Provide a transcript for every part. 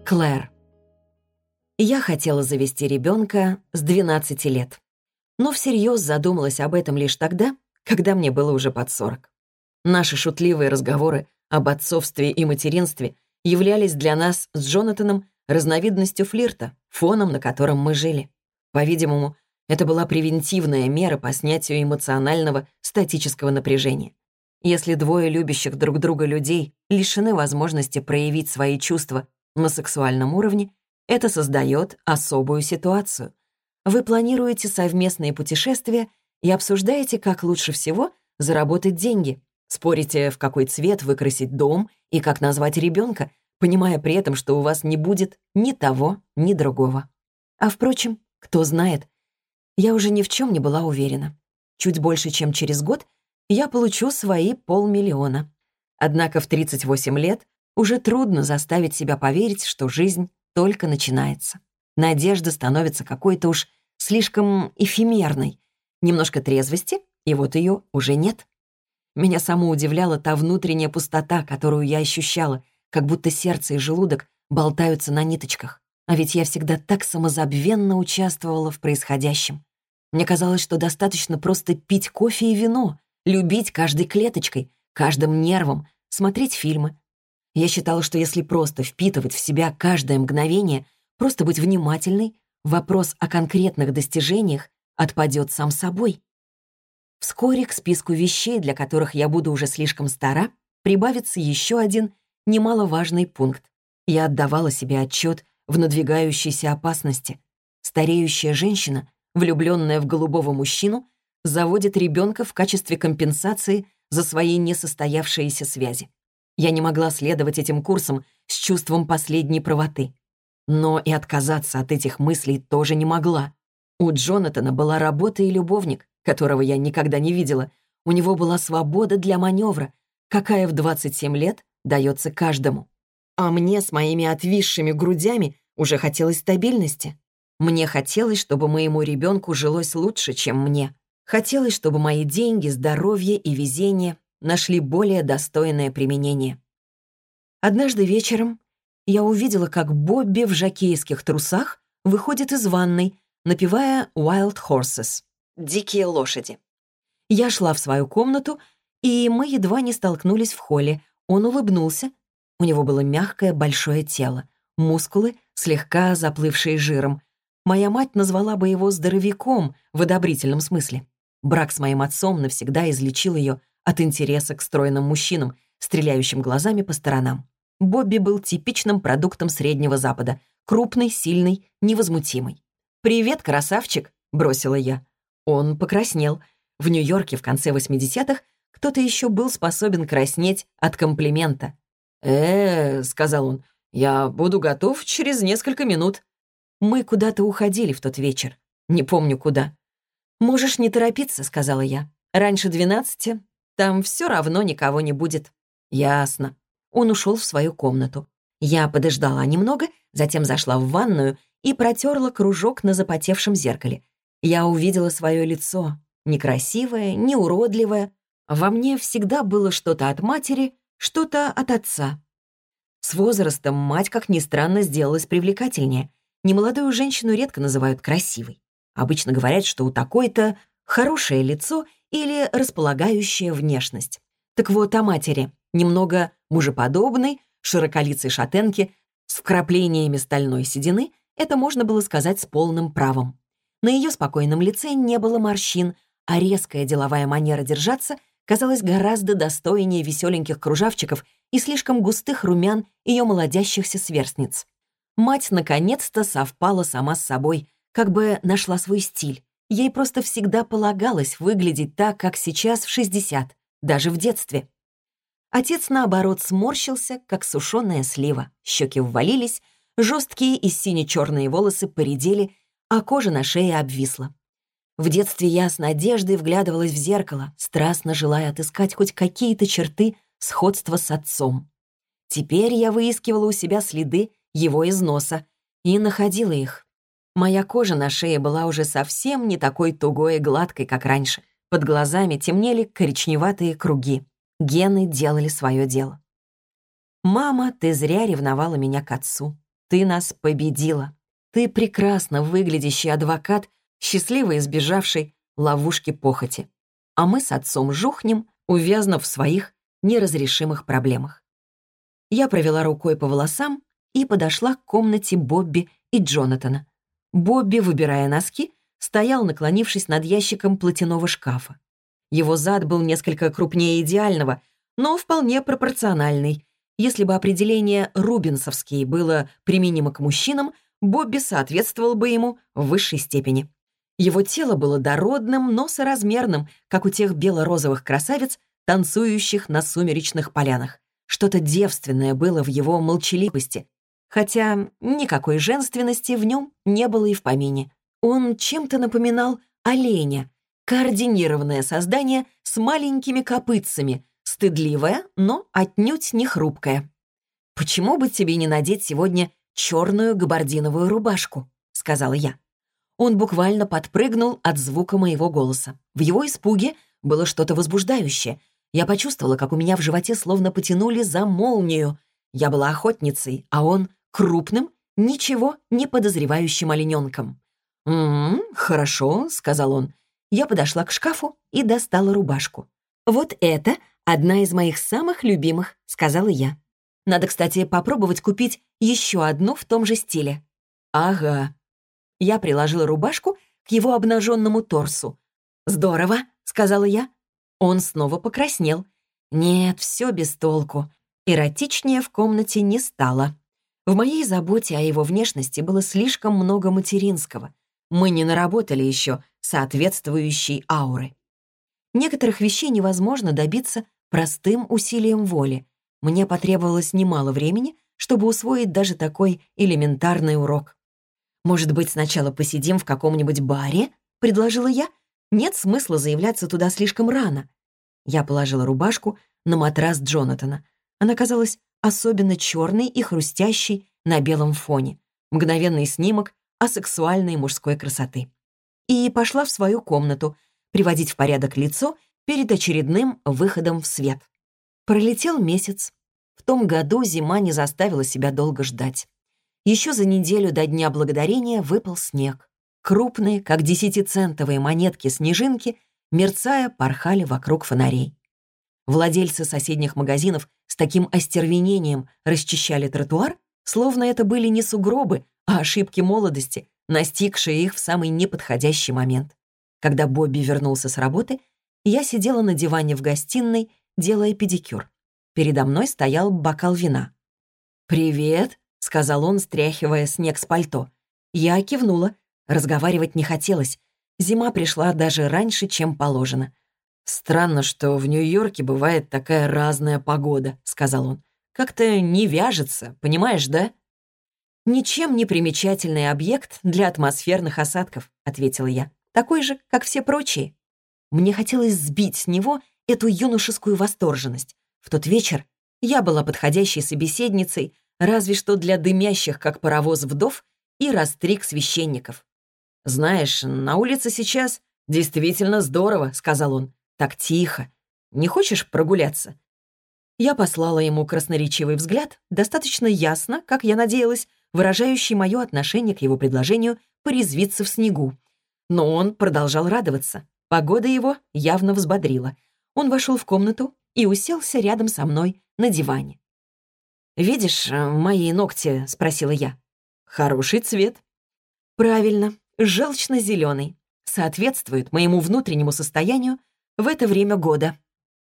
Клэр. Я хотела завести ребенка с 12 лет, но всерьез задумалась об этом лишь тогда, когда мне было уже под 40. Наши шутливые разговоры об отцовстве и материнстве являлись для нас с Джонатаном разновидностью флирта, фоном, на котором мы жили. По-видимому, это была превентивная мера по снятию эмоционального статического напряжения. Если двое любящих друг друга людей лишены возможности проявить свои чувства на сексуальном уровне, это создает особую ситуацию. Вы планируете совместные путешествия и обсуждаете, как лучше всего заработать деньги, спорите, в какой цвет выкрасить дом и как назвать ребенка, понимая при этом, что у вас не будет ни того, ни другого. А впрочем, кто знает, я уже ни в чем не была уверена. Чуть больше, чем через год, я получу свои 500 000. Однако в 38 лет уже трудно заставить себя поверить, что жизнь только начинается. Надежда становится какой-то уж слишком эфемерной. Немножко трезвости, и вот ее уже нет. Меня саму удивляла та внутренняя пустота, которую я ощущала, как будто сердце и желудок болтаются на ниточках. А ведь я всегда так самозабвенно участвовала в происходящем. Мне казалось, что достаточно просто пить кофе и вино, любить каждой клеточкой, каждым нервом, смотреть фильмы. Я считала, что если просто впитывать в себя каждое мгновение, просто быть внимательной, вопрос о конкретных достижениях отпадет сам собой. Вскоре к списку вещей, для которых я буду уже слишком стара, прибавится еще один немаловажный пункт. Я отдавала себе отчет в надвигающейся опасности. Стареющая женщина, влюбленная в голубого мужчину, заводит ребенка в качестве компенсации за свои несостоявшиеся связи. Я не могла следовать этим курсам с чувством последней правоты. Но и отказаться от этих мыслей тоже не могла. У Джонатана была работа и любовник, которого я никогда не видела. У него была свобода для маневра, какая в 27 лет дается каждому. А мне с моими отвисшими грудями уже хотелось стабильности. Мне хотелось, чтобы моему ребенку жилось лучше, чем мне. Хотелось, чтобы мои деньги, здоровье и везение нашли более достойное применение. Однажды вечером я увидела, как Бобби в жокейских трусах выходит из ванной, напевая «Wild Horses» — «Дикие лошади». Я шла в свою комнату, и мы едва не столкнулись в холле. Он улыбнулся. У него было мягкое большое тело, мускулы, слегка заплывшие жиром. Моя мать назвала бы его здоровяком в одобрительном смысле. Брак с моим отцом навсегда излечил ее от интереса к стройным мужчинам, стреляющим глазами по сторонам. Бобби был типичным продуктом Среднего Запада. Крупный, сильный, невозмутимый. «Привет, красавчик!» — бросила я. Он покраснел. В Нью-Йорке в конце 80-х кто-то еще был способен краснеть от комплимента. Сказал он, — «я буду готов через несколько минут». Мы куда-то уходили в тот вечер. Не помню, куда. «Можешь не торопиться», — сказала я. «Раньше 12 там все равно никого не будет». «Ясно». Он ушел в свою комнату. Я подождала немного, затем зашла в ванную и протерла кружок на запотевшем зеркале. Я увидела свое лицо. Некрасивое, не уродливое. Во мне всегда было что-то от матери, что-то от отца. С возрастом мать, как ни странно, сделалась привлекательнее. Немолодую женщину редко называют красивой. Обычно говорят, что у такой-то хорошее лицо или располагающая внешность. Так вот, о матери. Немного мужеподобной, широколицей шатенки с вкраплениями стальной седины, это можно было сказать с полным правом. На ее спокойном лице не было морщин, а резкая деловая манера держаться казалась гораздо достойнее веселеньких кружавчиков и слишком густых румян ее молодящихся сверстниц. Мать наконец-то совпала сама с собой, как бы нашла свой стиль. Ей просто всегда полагалось выглядеть так, как сейчас в 60, даже в детстве. Отец, наоборот, сморщился, как сушеная слива. Щеки ввалились, жесткие и сине-черные волосы поредели, а кожа на шее обвисла. В детстве я с надеждой вглядывалась в зеркало, страстно желая отыскать хоть какие-то черты сходства с отцом. Теперь я выискивала у себя следы его износа и находила их. Моя кожа на шее была уже совсем не такой тугой и гладкой, как раньше. Под глазами темнели коричневатые круги. Гены делали свое дело. «Мама, ты зря ревновала меня к отцу. Ты нас победила. Ты прекрасно выглядящий адвокат, счастливо избежавший ловушки похоти. А мы с отцом жухнем, увязнув в своих неразрешимых проблемах. Я провела рукой по волосам и подошла к комнате Бобби и Джонатана. Бобби, выбирая носки, стоял, наклонившись над ящиком платяного шкафа. Его зад был несколько крупнее идеального, но вполне пропорциональный. Если бы определение «рубинсовский» было применимо к мужчинам, Бобби соответствовал бы ему в высшей степени. Его тело было дородным, но соразмерным, как у тех бело-розовых красавиц, танцующих на сумеречных полянах. Что-то девственное было в его молчаливости, хотя никакой женственности в нем не было и в помине. Он чем-то напоминал оленя, координированное создание с маленькими копытцами, стыдливое, но отнюдь не хрупкое. «Почему бы тебе не надеть сегодня черную габардиновую рубашку?» — сказала я. Он буквально подпрыгнул от звука моего голоса. В его испуге было что-то возбуждающее. Я почувствовала, как у меня в животе словно потянули за молнию. Я была охотницей, а он — крупным, ничего не подозревающим олененком. Хорошо», — сказал он. Я подошла к шкафу и достала рубашку. «Вот это одна из моих самых любимых», — сказала я. «Надо, кстати, попробовать купить еще одну в том же стиле». «Ага». Я приложила рубашку к его обнаженному торсу. «Здорово», — сказала я. Он снова покраснел. Нет, все без толку. Эротичнее в комнате не стало. В моей заботе о его внешности было слишком много материнского. Мы не наработали еще соответствующей ауры. Некоторых вещей невозможно добиться простым усилием воли. Мне потребовалось немало времени, чтобы усвоить даже такой элементарный урок. «Может быть, сначала посидим в каком-нибудь баре?» — предложила я. «Нет смысла заявляться туда слишком рано». Я положила рубашку на матрас Джонатана. Она казалась особенно черной и хрустящей на белом фоне. Мгновенный снимок асексуальной мужской красоты. И пошла в свою комнату приводить в порядок лицо перед очередным выходом в свет. Пролетел месяц. В том году зима не заставила себя долго ждать. Еще за неделю до Дня Благодарения выпал снег. Крупные, как 10-центовые монетки-снежинки, мерцая, порхали вокруг фонарей. Владельцы соседних магазинов с таким остервенением расчищали тротуар, словно это были не сугробы, а ошибки молодости, настигшие их в самый неподходящий момент. Когда Бобби вернулся с работы, я сидела на диване в гостиной, делая педикюр. Передо мной стоял бокал вина. «Привет», — сказал он, стряхивая снег с пальто. Я кивнула. Разговаривать не хотелось. Зима пришла даже раньше, чем положено. «Странно, что в Нью-Йорке бывает такая разная погода», — сказал он. «Как-то не вяжется, понимаешь, да?» «Ничем не примечательный объект для атмосферных осадков», — ответила я. «Такой же, как все прочие». Мне хотелось сбить с него эту юношескую восторженность. В тот вечер я была подходящей собеседницей, разве что для дымящих, как паровоз, вдов и растриг священников. «Знаешь, на улице сейчас действительно здорово», — сказал он. «Так тихо. Не хочешь прогуляться?» Я послала ему красноречивый взгляд, достаточно ясно, как я надеялась, выражающий мое отношение к его предложению порезвиться в снегу. Но он продолжал радоваться. Погода его явно взбодрила. Он вошел в комнату и уселся рядом со мной на диване. «Видишь мои ногти?» — спросила я. «Хороший цвет». «Правильно, желчно-зеленый. Соответствует моему внутреннему состоянию в это время года».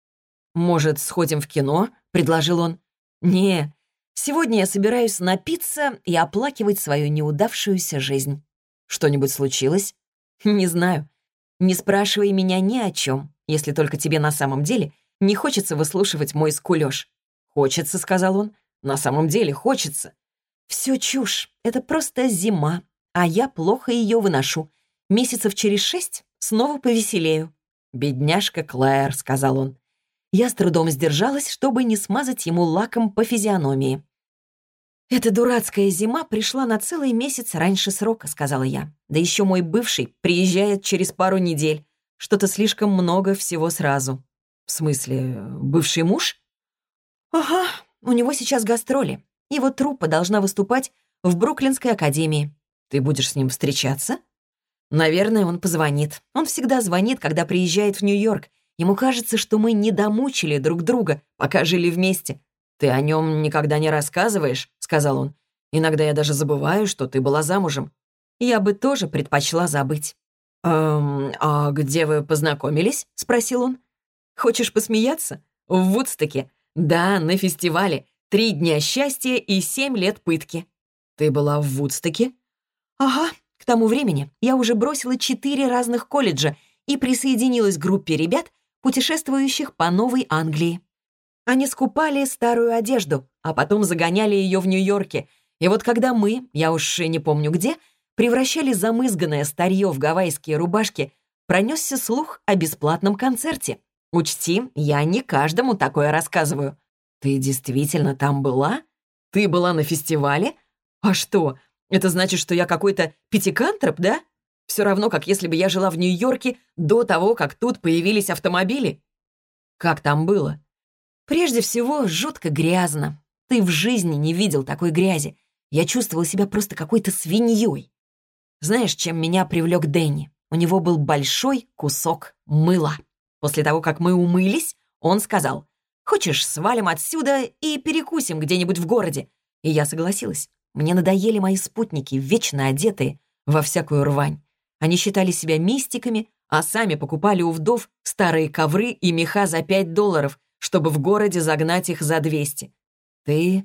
«Может, сходим в кино?» — предложил он. «Не, сегодня я собираюсь напиться и оплакивать свою неудавшуюся жизнь». «Что-нибудь случилось?» «Не знаю. Не спрашивай меня ни о чем, если только тебе на самом деле не хочется выслушивать мой скулёж». «Хочется», — сказал он. «На самом деле хочется». «Всё чушь. Это просто зима, а я плохо её выношу. Месяцев через 6 снова повеселею». «Бедняжка Клэр», — сказал он. Я с трудом сдержалась, чтобы не смазать ему лаком по физиономии. «Эта дурацкая зима пришла на целый месяц раньше срока», — сказала я. «Да еще мой бывший приезжает через пару недель. Что-то слишком много всего сразу». «В смысле, бывший муж?» «Ага, у него сейчас гастроли. Его труппа должна выступать в Бруклинской академии. Ты будешь с ним встречаться? Наверное, он позвонит. Он всегда звонит, когда приезжает в Нью-Йорк. Ему кажется, что мы не домучили друг друга, пока жили вместе. «Ты о нем никогда не рассказываешь», — сказал он. «Иногда я даже забываю, что ты была замужем. Я бы тоже предпочла забыть». «А где вы познакомились?» — спросил он. «Хочешь посмеяться? В Вудстоке. Да, на фестивале. 3 дня счастья и 7 лет пытки». «Ты была в Вудстоке?» «Ага. К тому времени я уже бросила 4 разных колледжа и присоединилась к группе ребят, путешествующих по Новой Англии. Они скупали старую одежду, а потом загоняли ее в Нью-Йорке. И вот когда мы, я уж и не помню где, превращали замызганное старье в гавайские рубашки, пронесся слух о бесплатном концерте. Учти, я не каждому такое рассказываю. Ты действительно там была? Ты была на фестивале? А что, это значит, что я какой-то пятикантроп, да? Все равно, как если бы я жила в Нью-Йорке до того, как тут появились автомобили. Как там было? Прежде всего, жутко грязно. Ты в жизни не видел такой грязи. Я чувствовала себя просто какой-то свиньей. Знаешь, чем меня привлек Дэнни? У него был большой кусок мыла. После того, как мы умылись, он сказал: «Хочешь, свалим отсюда и перекусим где-нибудь в городе?» И я согласилась. Мне надоели мои спутники, вечно одетые во всякую рвань. Они считали себя мистиками, а сами покупали у вдов старые ковры и меха за $5, чтобы в городе загнать их за 200. «Ты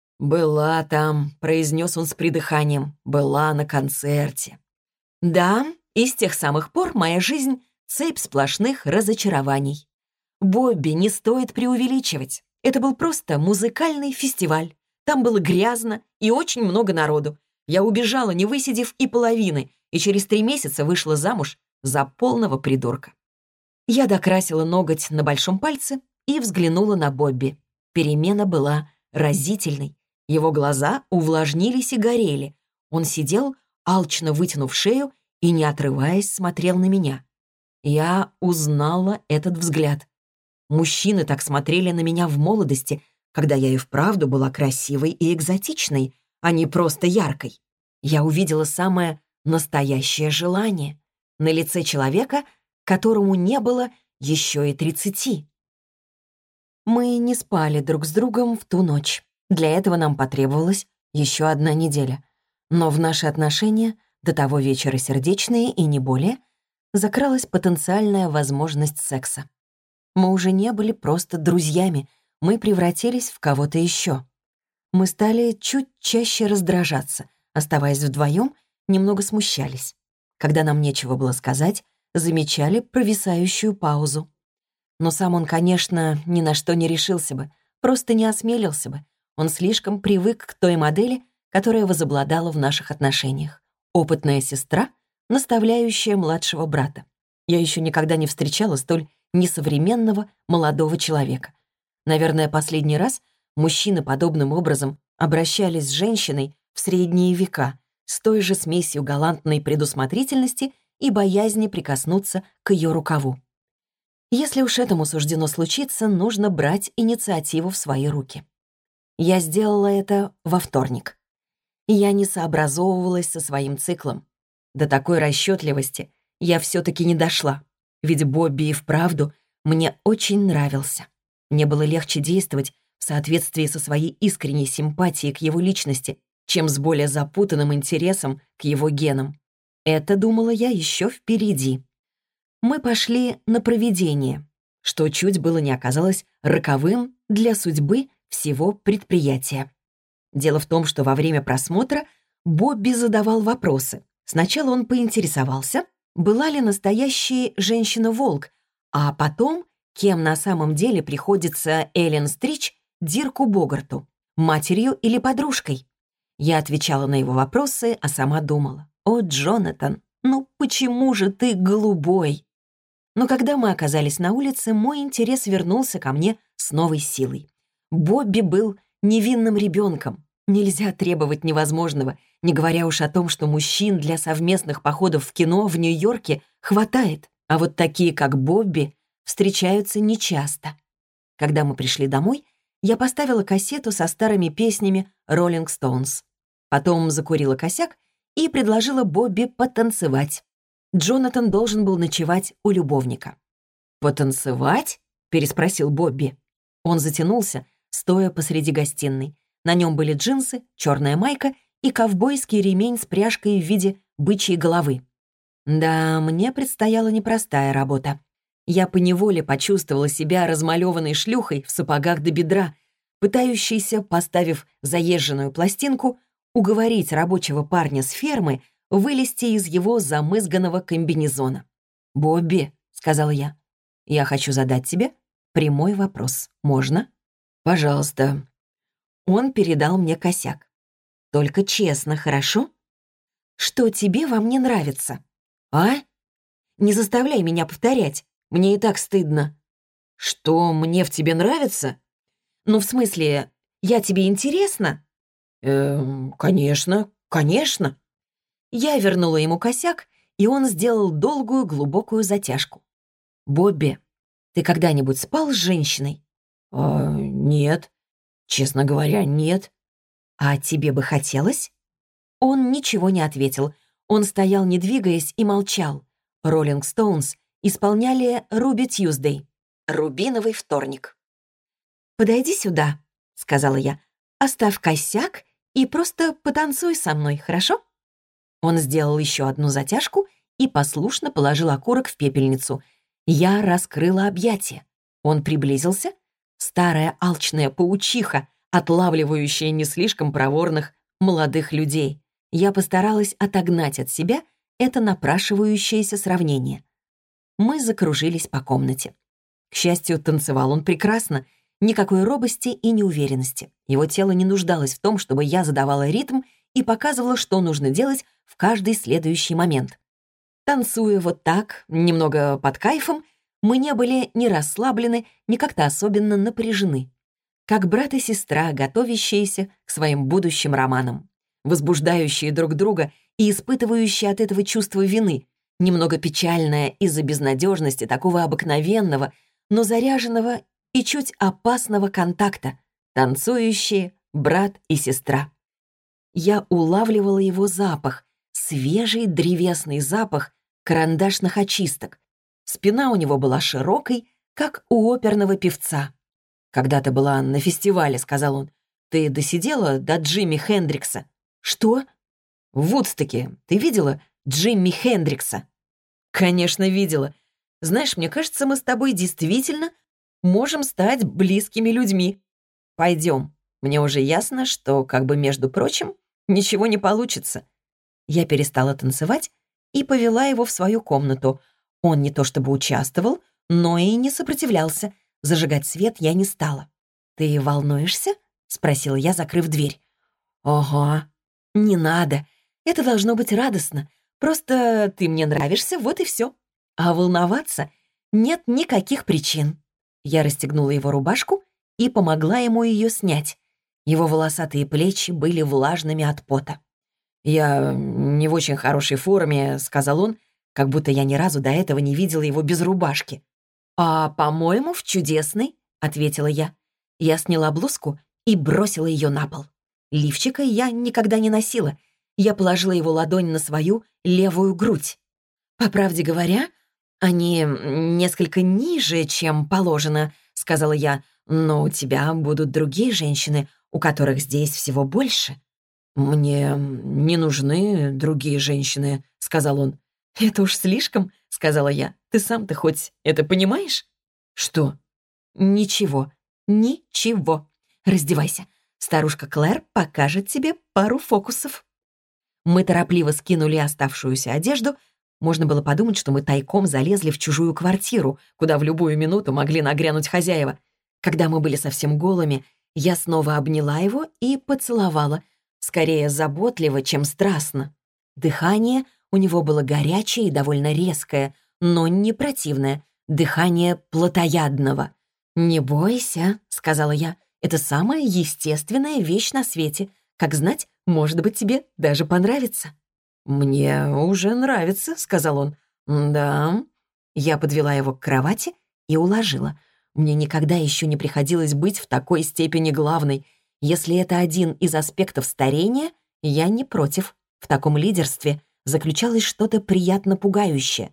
была там», — произнес он с придыханием, — «была на концерте». Да, и с тех самых пор моя жизнь — цепь сплошных разочарований. Бобби, не стоит преувеличивать. Это был просто музыкальный фестиваль. Там было грязно и очень много народу. Я убежала, не высидев и половины, и через 3 месяца вышла замуж за полного придурка. Я докрасила ноготь на большом пальце и взглянула на Бобби. Перемена была разительной. Его глаза увлажнились и горели. Он сидел, алчно вытянув шею, и, не отрываясь, смотрел на меня. Я узнала этот взгляд. Мужчины так смотрели на меня в молодости, когда я и вправду была красивой и экзотичной, а не просто яркой. Я увидела самое настоящее желание на лице человека, которому не было еще и 30. Мы не спали друг с другом в ту ночь. Для этого нам потребовалась еще 1 неделя. Но в наши отношения, до того вечера сердечные и не более, закралась потенциальная возможность секса. Мы уже не были просто друзьями, мы превратились в кого-то еще. Мы стали чуть чаще раздражаться, оставаясь вдвоем, немного смущались. Когда нам нечего было сказать, замечали провисающую паузу. Но сам он, конечно, ни на что не решился бы, просто не осмелился бы. Он слишком привык к той модели, которая возобладала в наших отношениях. Опытная сестра, наставляющая младшего брата. Я еще никогда не встречала столь несовременного молодого человека. Наверное, последний раз мужчины подобным образом обращались с женщиной в средние века, с той же смесью галантной предусмотрительности и боязни прикоснуться к ее рукаву. Если уж этому суждено случиться, нужно брать инициативу в свои руки. Я сделала это во вторник. Я не сообразовывалась со своим циклом. До такой расчетливости я все-таки не дошла, ведь Бобби и вправду мне очень нравился. Мне было легче действовать в соответствии со своей искренней симпатией к его личности, чем с более запутанным интересом к его генам. Это, думала я, еще впереди. Мы пошли на проведение, что чуть было не оказалось роковым для судьбы всего предприятия. Дело в том, что во время просмотра Бобби задавал вопросы. Сначала он поинтересовался, была ли настоящая женщина-волк, а потом, кем на самом деле приходится Эллен Стрич Дирку Богарту, матерью или подружкой. Я отвечала на его вопросы, а сама думала: «О, Джонатан, ну почему же ты голубой?» Но когда мы оказались на улице, мой интерес вернулся ко мне с новой силой. Бобби был невинным ребенком. Нельзя требовать невозможного, не говоря уж о том, что мужчин для совместных походов в кино в Нью-Йорке хватает, а вот такие, как Бобби, встречаются нечасто. Когда мы пришли домой, я поставила кассету со старыми песнями Rolling Stones. Потом закурила косяк и предложила Бобби потанцевать. Джонатан должен был ночевать у любовника. «Потанцевать?» — переспросил Бобби. Он затянулся, стоя посреди гостиной. На нем были джинсы, черная майка и ковбойский ремень с пряжкой в виде бычьей головы. Да, мне предстояла непростая работа. Я поневоле почувствовала себя размалеванной шлюхой в сапогах до бедра, пытающейся, поставив заезженную пластинку, уговорить рабочего парня с фермы вылезти из его замызганного комбинезона. «Бобби», — сказала я хочу задать тебе прямой вопрос. Можно?» «Пожалуйста». Он передал мне косяк. «Только честно, хорошо? Что тебе во мне нравится?» «А? Не заставляй меня повторять. Мне и так стыдно». «Что мне в тебе нравится?» «Ну, в смысле, я тебе интересна?» Конечно, конечно». Я вернула ему косяк, и он сделал долгую глубокую затяжку. «Бобби, ты когда-нибудь спал с женщиной?» Нет. Честно говоря, нет». «А тебе бы хотелось?» Он ничего не ответил. Он стоял, не двигаясь, и молчал. Роллинг Стоунс исполняли «Руби Тьюздей» — «Рубиновый вторник». «Подойди сюда», — сказала я. «Оставь косяк и просто потанцуй со мной, хорошо?» Он сделал еще одну затяжку и послушно положил окурок в пепельницу. Я раскрыла объятия. Он приблизился. Старая алчная паучиха, отлавливающая не слишком проворных молодых людей. Я постаралась отогнать от себя это напрашивающееся сравнение. Мы закружились по комнате. К счастью, танцевал он прекрасно. Никакой робости и неуверенности. Его тело не нуждалось в том, чтобы я задавала ритм и показывала, что нужно делать в каждый следующий момент. Танцуя вот так, немного под кайфом, мы не были ни расслаблены, ни как-то особенно напряжены. Как брат и сестра, готовящиеся к своим будущим романам. Возбуждающие друг друга и испытывающие от этого чувство вины, немного печальное из-за безнадежности такого обыкновенного, но заряженного и чуть опасного контакта, танцующие брат и сестра. Я улавливала его запах, свежий древесный запах карандашных очисток. Спина у него была широкой, как у оперного певца. «Когда ты была на фестивале», — сказал он, — «ты досидела до Джимми Хендрикса». «Что?» «В Вудстоке. Ты видела Джимми Хендрикса?» «Конечно, видела. Знаешь, мне кажется, мы с тобой действительно можем стать близкими людьми. Пойдем. Мне уже ясно, что, как бы между прочим, ничего не получится». Я перестала танцевать и повела его в свою комнату. Он не то чтобы участвовал, но и не сопротивлялся. Зажигать свет я не стала. «Ты волнуешься?» — спросила я, закрыв дверь. «Ага». «Не надо. Это должно быть радостно. Просто ты мне нравишься, вот и все. А волноваться нет никаких причин». Я расстегнула его рубашку и помогла ему ее снять. Его волосатые плечи были влажными от пота. «Я не в очень хорошей форме», — сказал он, как будто я ни разу до этого не видела его без рубашки. «А, по-моему, в чудесной», — ответила я. Я сняла блузку и бросила ее на пол. Лифчика я никогда не носила. Я положила его ладонь на свою левую грудь. «По правде говоря, они несколько ниже, чем положено», — сказала я, «но у тебя будут другие женщины, у которых здесь всего больше». «Мне не нужны другие женщины», — сказал он. «Это уж слишком», — сказала я. «Ты сам-то хоть это понимаешь?» «Что?» «Ничего, ничего. Раздевайся. Старушка Клэр покажет тебе пару фокусов». Мы торопливо скинули оставшуюся одежду. Можно было подумать, что мы тайком залезли в чужую квартиру, куда в любую минуту могли нагрянуть хозяева. Когда мы были совсем голыми, я снова обняла его и поцеловала, скорее заботливо, чем страстно. Дыхание у него было горячее и довольно резкое, но не противное, дыхание плотоядного. «Не бойся», — сказала я, — «это самая естественная вещь на свете. Как знать, может быть, тебе даже понравится». «Мне уже нравится», — сказал он. «Да». Я подвела его к кровати и уложила. Мне никогда еще не приходилось быть в такой степени главной. Если это один из аспектов старения, Я не против. В таком лидерстве заключалось что-то приятно пугающее.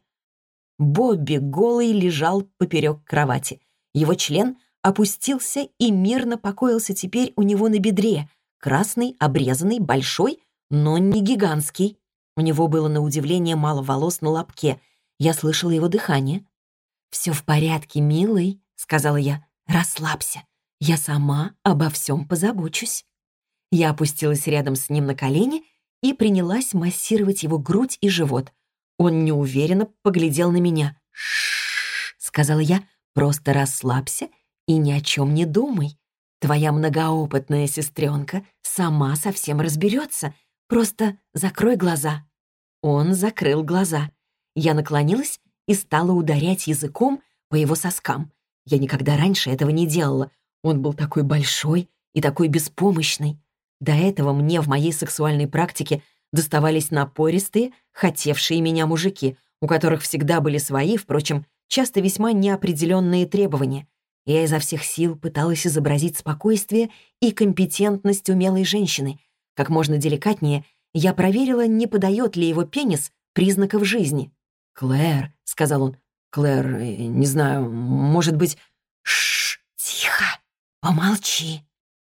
Бобби голый лежал поперек кровати. Его член опустился и мирно покоился теперь у него на бедре. Красный, обрезанный, большой, но не гигантский. У него было на удивление мало волос на лобке. Я слышала его дыхание. «Все в порядке, милый», — сказала я. «Расслабься. Я сама обо всем позабочусь». Я опустилась рядом с ним на колени и принялась массировать его грудь и живот. Он неуверенно поглядел на меня. «Ш-ш-ш», сказала я, «просто расслабься и ни о чем не думай. Твоя многоопытная сестренка сама совсем разберется. Просто закрой глаза». Он закрыл глаза. Я наклонилась и стала ударять языком по его соскам. Я никогда раньше этого не делала. Он был такой большой и такой беспомощный. До этого мне в моей сексуальной практике доставались напористые, хотевшие меня мужики, у которых всегда были свои, впрочем, часто весьма неопределенные требования. Я изо всех сил пыталась изобразить спокойствие и компетентность умелой женщины. Как можно деликатнее я проверила, не подает ли его пенис признаков жизни. «Клэр», — сказал он, — «Клэр, не знаю, может быть...» «Шш, тихо, помолчи».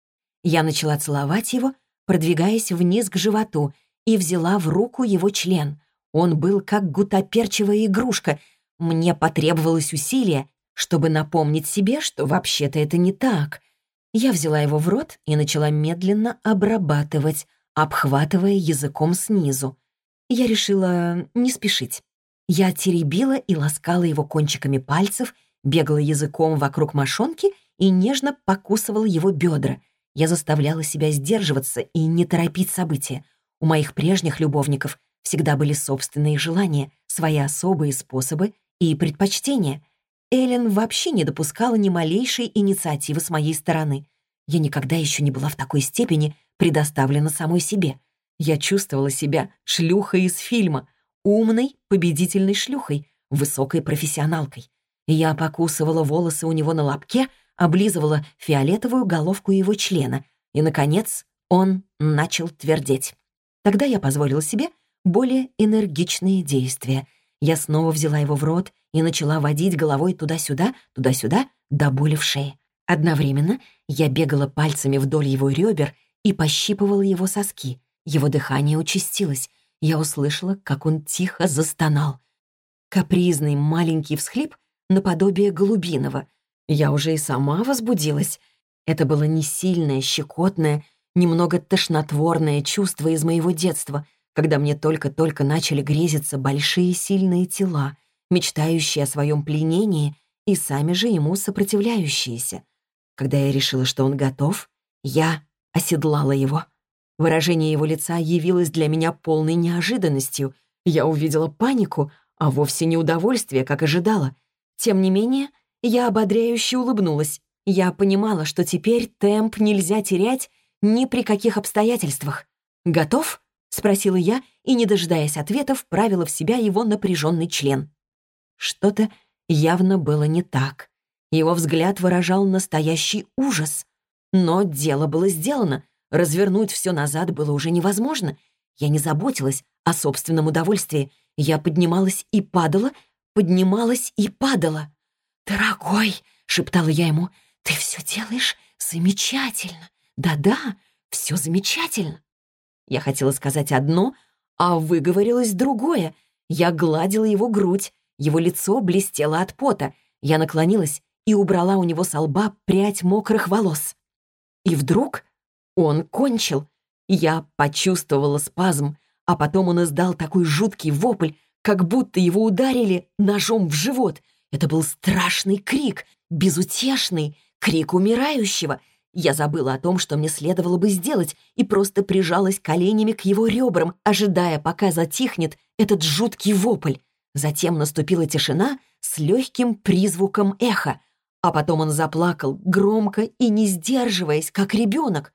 Я начала целовать его, продвигаясь вниз к животу, и взяла в руку его член. Он был как гутоперчивая игрушка. Мне потребовалось усилие, чтобы напомнить себе, что вообще-то это не так. Я взяла его в рот и начала медленно обрабатывать, обхватывая языком снизу. Я решила не спешить. Я теребила и ласкала его кончиками пальцев, бегала языком вокруг мошонки и нежно покусывала его бедра. Я заставляла себя сдерживаться и не торопить события. У моих прежних любовников всегда были собственные желания, свои особые способы и предпочтения. Эллен вообще не допускала ни малейшей инициативы с моей стороны. Я никогда еще не была в такой степени предоставлена самой себе. Я чувствовала себя шлюхой из фильма, умной, победительной шлюхой, высокой профессионалкой. Я покусывала волосы у него на лобке, облизывала фиолетовую головку его члена, и, наконец, он начал твердеть. Тогда я позволила себе более энергичные действия. Я снова взяла его в рот и начала водить головой туда-сюда, туда-сюда, до боли в шее. Одновременно я бегала пальцами вдоль его ребер и пощипывала его соски. Его дыхание участилось. Я услышала, как он тихо застонал. Капризный маленький всхлип наподобие голубиного. Я уже и сама возбудилась. Это было не сильное, щекотное, немного тошнотворное чувство из моего детства, когда мне только-только начали грезиться большие сильные тела, мечтающие о своем пленении и сами же ему сопротивляющиеся. Когда я решила, что он готов, я оседлала его. Выражение его лица явилось для меня полной неожиданностью. Я увидела панику, а вовсе не удовольствие, как ожидала. Тем не менее, я ободряюще улыбнулась. Я понимала, что теперь темп нельзя терять ни при каких обстоятельствах. «Готов?» — спросила я, и, не дожидаясь ответа, вправила в себя его напряженный член. Что-то явно было не так. Его взгляд выражал настоящий ужас. Но дело было сделано. Развернуть все назад было уже невозможно. Я не заботилась о собственном удовольствии. Я поднималась и падала, поднималась и падала. «Дорогой», — шептала я ему, — «ты все делаешь замечательно. Да-да, все замечательно». Я хотела сказать одно, а выговорилось другое. Я гладила его грудь, его лицо блестело от пота. Я наклонилась и убрала у него со лба прядь мокрых волос. И вдруг он кончил. Я почувствовала спазм, а потом он издал такой жуткий вопль, как будто его ударили ножом в живот. Это был страшный крик, безутешный, крик умирающего. Я забыла о том, что мне следовало бы сделать, и просто прижалась коленями к его ребрам, ожидая, пока затихнет этот жуткий вопль. Затем наступила тишина с легким призвуком эха, а потом он заплакал громко и не сдерживаясь, как ребенок.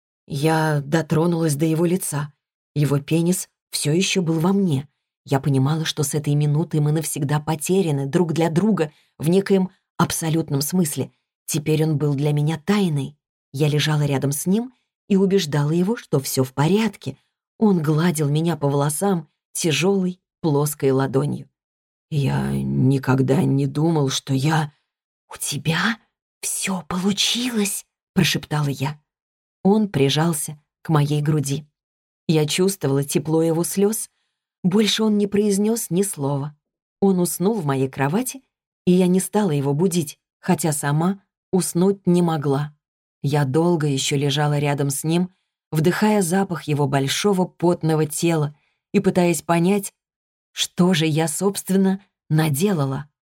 Я дотронулась до его лица. Его пенис все еще был во мне. Я понимала, что с этой минуты мы навсегда потеряны друг для друга в некоем абсолютном смысле. Теперь он был для меня тайной. Я лежала рядом с ним и убеждала его, что все в порядке. Он гладил меня по волосам тяжелой, плоской ладонью. «Я никогда не думал, что я...» «У тебя все получилось», — прошептала я. Он прижался к моей груди. Я чувствовала тепло его слез. Больше он не произнес ни слова. Он уснул в моей кровати, и я не стала его будить, хотя сама уснуть не могла. Я долго еще лежала рядом с ним, вдыхая запах его большого потного тела и пытаясь понять, что же я, собственно, наделала.